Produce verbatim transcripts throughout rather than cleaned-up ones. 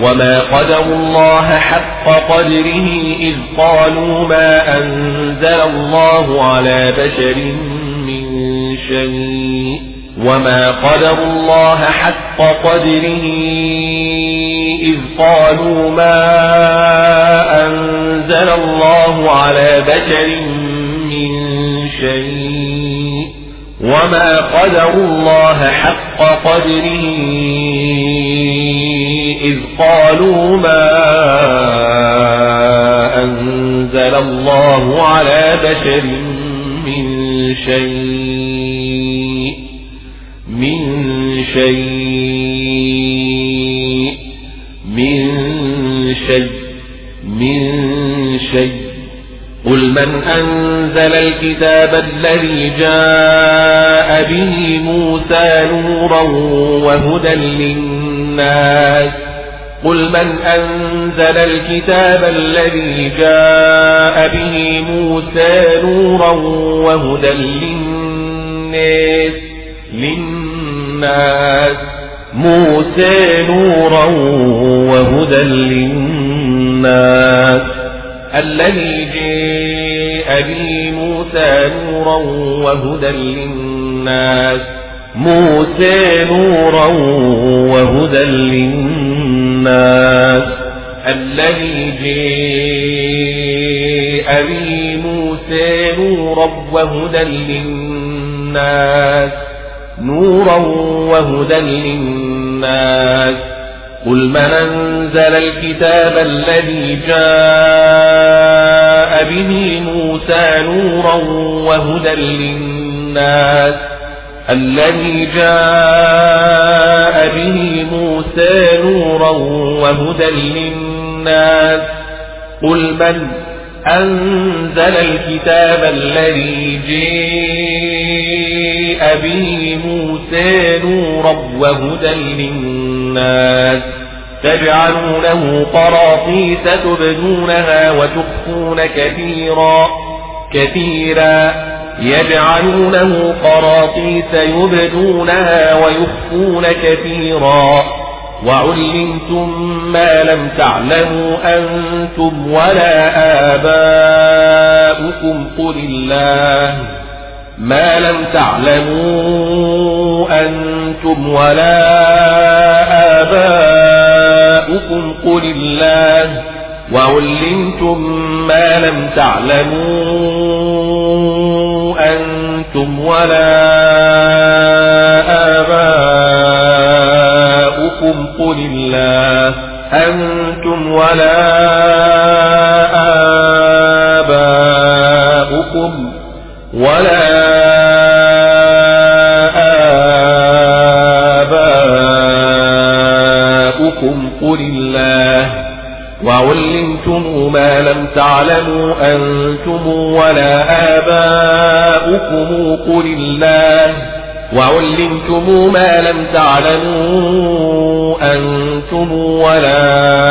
وما قدروا الله حق قدره إذ قالوا ما أنزل الله على بشر من شيء وما قدروا الله حق قدره إذ قالوا ما أنزل الله على بشر من شيء وما قدروا الله حق قدره إذ قالوا ما أنزل الله على بشر من شيء من شيء من شيء من شيء قل من أنزل الكتاب الذي جاء به موسى نورا وهدى للناس قل من أنزل الكتاب الذي جاء به موسى نورا وهدى للناس للناس موسى نورا وهدى للناس الذي جاء به موسى نورا وهدى للناس موسى نورا وهدى للناس الذي جاء به موسى نورا وهدى للناس نورا وهدى للناس قل من أنزل الكتاب الذي جاء به موسى نورا وهدى للناس الذي جاء به موسى نورا وهدى للناس قل من أنزل الكتاب الذي جاء به موسى نورا وهدى للناس تجعلونه قراطيس تبدونها وتخفون كثيرا كثيرا يجعلونه قراطيس يبدونها ويخفون كثيرا وعلمتم ما لم تعلموا أنتم ولا آباؤكم قل الله ما لم تعلموا أنتم ولا آباؤكم قل الله وعلمتم ما لم تعلموا أنتم ولا آباؤكم قل الله أنتم ولا آباؤكم ولا آباؤكم قل الله وعلمتم ما لم تعلموا أنتم ولا آباؤكم قل الله وعلمتم ما لم تعلموا أنتم ولا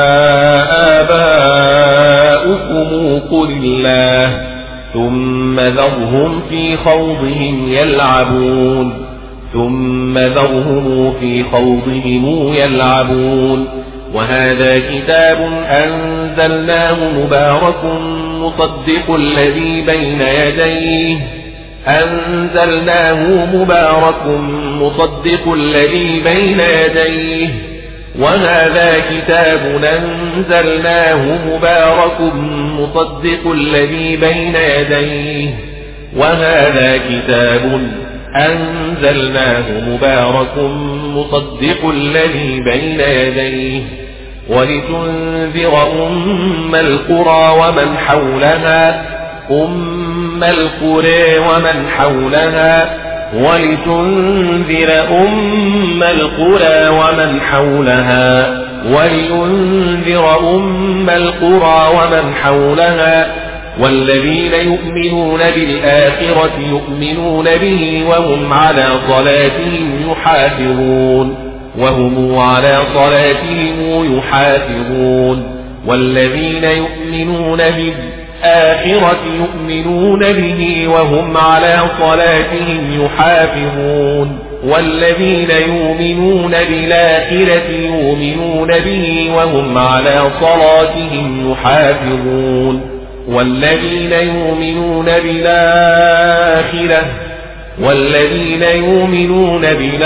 آباؤكم قل الله ثم ذرهم في خوضهم يلعبون ثم ذرهم في خوضهم يلعبون وهذا كتاب أنزلناه مبارك مصدق الذي بين يديه أنزلناه مبارك مصدق الذي بين يديه وهذا كتاب أنزلناه مبارك مصدق الذي بين يديه وهذا كتاب أنزلناه مبارك مصدق الذي بين يديه ولتنذر أم القرى ومن حولها أم القرى ومن حولها ولتنذر أم القرى ومن حولها ولينذر أم القرى ومن حولها والذين يؤمنون بالآخرة يؤمنون به وهم على صلاتهم يحافظون وهم على صلاتهم يحافظون والذين يؤمنون بالآخرة يؤمنون به وهم على صلاتهم يحافظون والذين يؤمنون بالآخرة يؤمنون به وهم على صلاتهم يحافظون والذين يؤمنون بالآخرة والذين يؤمنون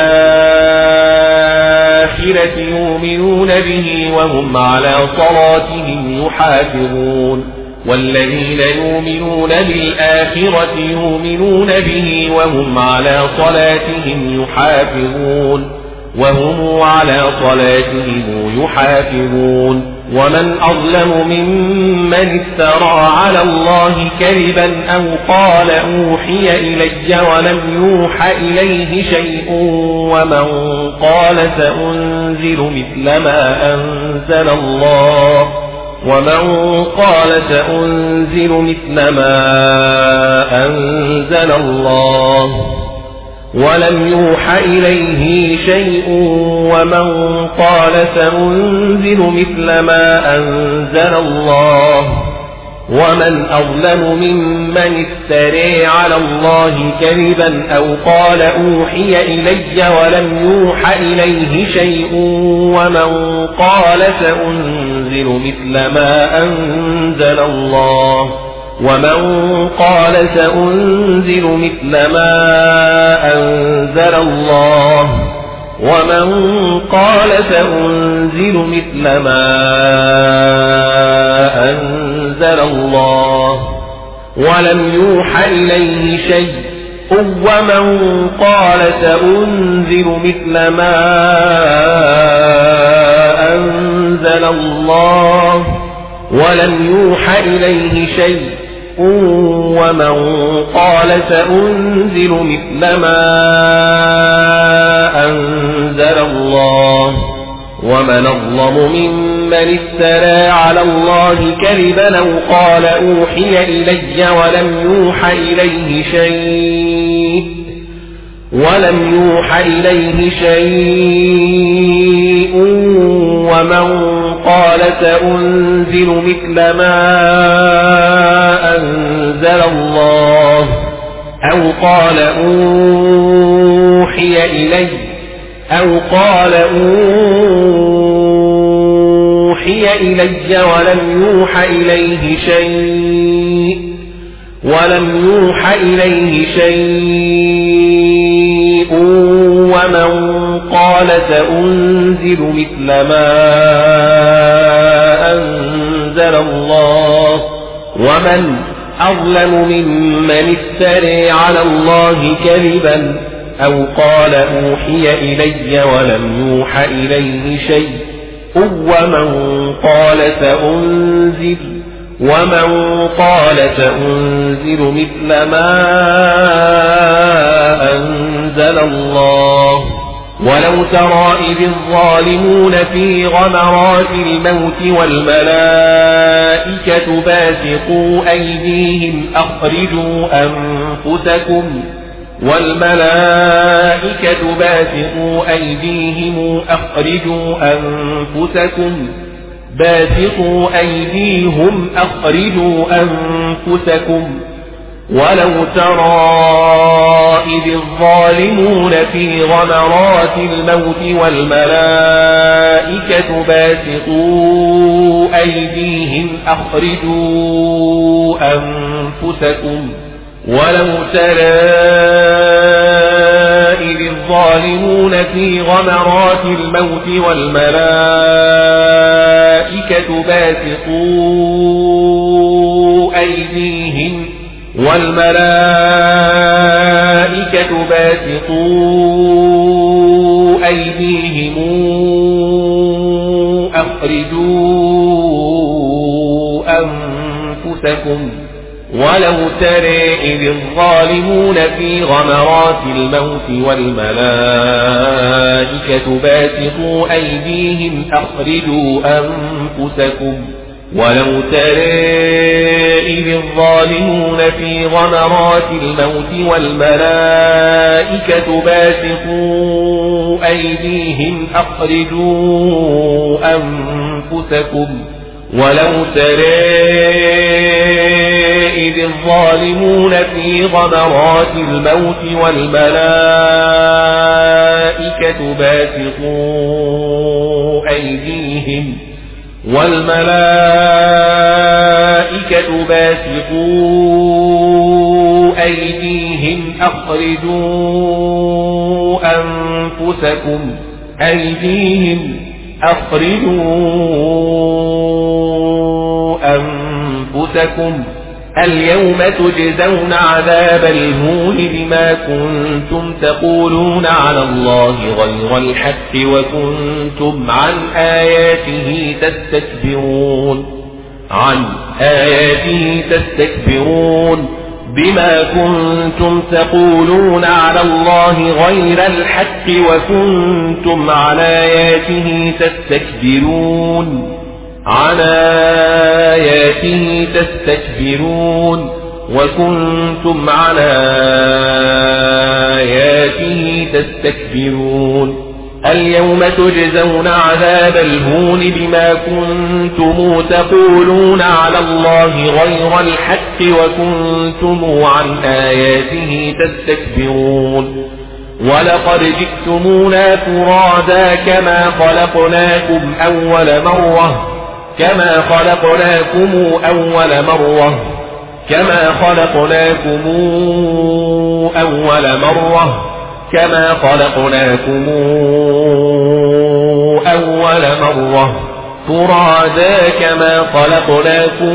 بالآخرة يؤمنون به وهم على صلاتهم يحافظون والذين يؤمنون بالآخرة يؤمنون به وهم على صلاتهم يحافظون وهم على صلاتهم يحافظون ومن أظلم ممن افترى على الله كذبا أو قال أوحي إلي ولم يوح إليه شيء ومن قال سأنزل مثل ما أنزل الله ومن قال سأنزل مثل ما أنزل الله ولم يوح إليه شيء ومن قال سأنزل مثل ما أنزل الله ومن أظلم ممن افترى على الله كذبا أو قال أوحي إلي ولم يوح إليه شيء ومن قال سأنزل مثل ما أنزل الله ومن قال سأنزل مثل ما أنزل الله ومن قال سأنزل مثل ما أنزل الله ولم يوح إليه شيء ومن قال سأنزل مثل ما أنزل الله ولم يوح إليه شيء ومن قال سأنزل مثل ما أنزل الله ومن أظلم ممن افترى على الله كذبا أو قال أوحي إلي ولم يوح إليه شيء ولم يوح إليه شيء ومن قال سأنزل مثل ما أنزل الله أو قال أوحي إلي أو قال أوحي إلي ولم يوح إليه شيء ولم يوح إليه شيء ومن قال سأنزل مثل ما أنزل الله ومن أظلم ممن افترى على الله كذبا أو قال أوحي إلي ولم يوح إليه شيء ومن قال سأنزل ومن قال سأنزل مثل ما أنزل الله ولو ترى إذ الظالمون في غمرات الموت والملائكة باسطوا أيديهم أخرجوا أنفسكم والملائكة باسطوا أيديهم أخرجوا أنفسكم باسطوا أيديهم أخرجوا أنفسكم ولو ترى إذ الظالمون في غمرات الموت والملائكة باسطوا أيديهم أخرجوا أنفسكم ولو ترى إذ الظالمون في غمرات الموت والملائكة باسطوا أيديهم والملائكة باسطوا أيديهم أخرجوا أنفسكم ولو ترى إذ الظالمون في غمرات الموت والملائكة باسطوا أيديهم أخرجوا أنفسكم ولو ترى إذ الظالمون في غمرات الموت والملائكة باسطوا أيديهم أخرجوا أنفسكم ولو ترى إذ الظالمون في غمرات الموت والملائكة باسطوا أيديهم والملائكة باسطوا أيديهم أخرجوا أنفسكم أيديهم أخرجوا أنفسكم اليوم تجزون عذاب الهون بما كنتم تقولون على الله غير الحق وكنتم عن آياته تستكبرون عن آياته تستكبرون بما كنتم تقولون على الله غير الحق وكنتم عن آياته تستكبرون عن آياته تستكبرون وكنتم عن آياته تستكبرون اليوم تجزون عذاب الهون بما كنتم تقولون على الله غير الحق وكنتم عن آياته تستكبرون ولقد جئتمونا فرادا كما خلقناكم أول مرة كما خلقناكم أول مرة كما خلقناكم أول مرة كما خلقناكم أول مرة فرادا كما خلقناكم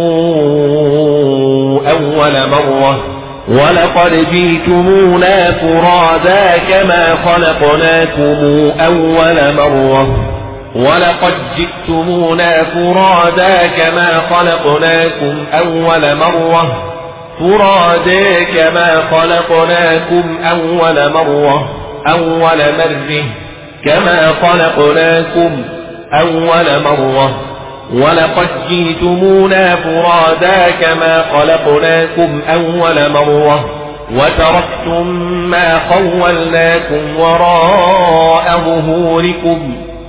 أول مرة ولقد جئتمونا فرادا كما خلقناكم أول مرة ولقد جئتمونا فرادا كما خلقناكم أول مرة فرادا كما خلقناكم أول مرة أول مرة كما خلقناكم أول مرة ولقد جئتمونا فرادا كما خلقناكم أول مرة وتركتم ما خولناكم وراء ظهوركم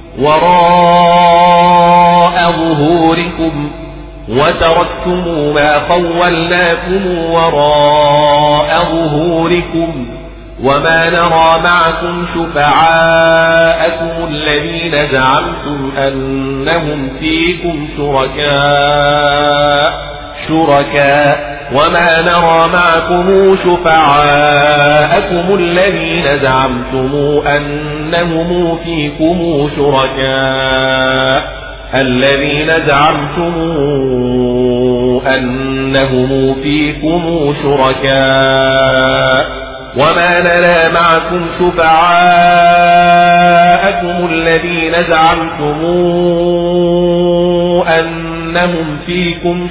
وراء ظهوركم وتركتم ما خولناكم وراء ظهوركم وما نرى معكم شفعاءكم الذين زعمتم أنهم فيكم شركاء شركاء وما نرى معكم شفعاءكم الذين زعمتم أنهم فيكم شركاء الذين زعمتم أنهم فيكم شركاء وما نرى معكم شفعاءكم الذين زعمتم أنهم فيكم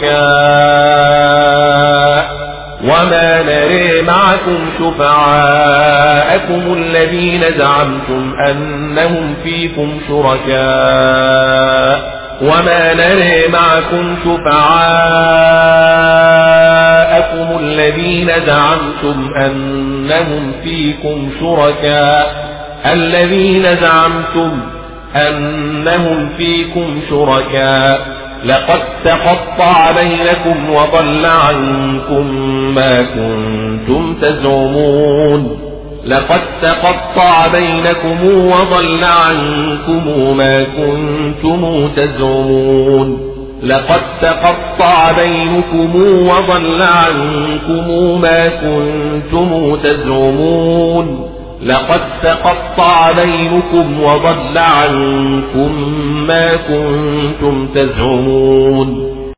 شركاء وما نرى معكم شفعاءكم الذين زعمتم أنهم فيكم شركاء وما نرى معكم شفعاءكم الذين زعمتم أنهم فيكم شركاء الذين زعمتم أنهم فيكم شركاء لقد تقطع بينكم وضل عنكم ما كنتم تزعمون لقد تقطع بينكم وضل عنكم ما كنتم تزعمون لقد تقطع بينكم وضل عنكم ما كنتم تزعمون لقد تقطع بينكم وضل عنكم ما كنتم تزعمون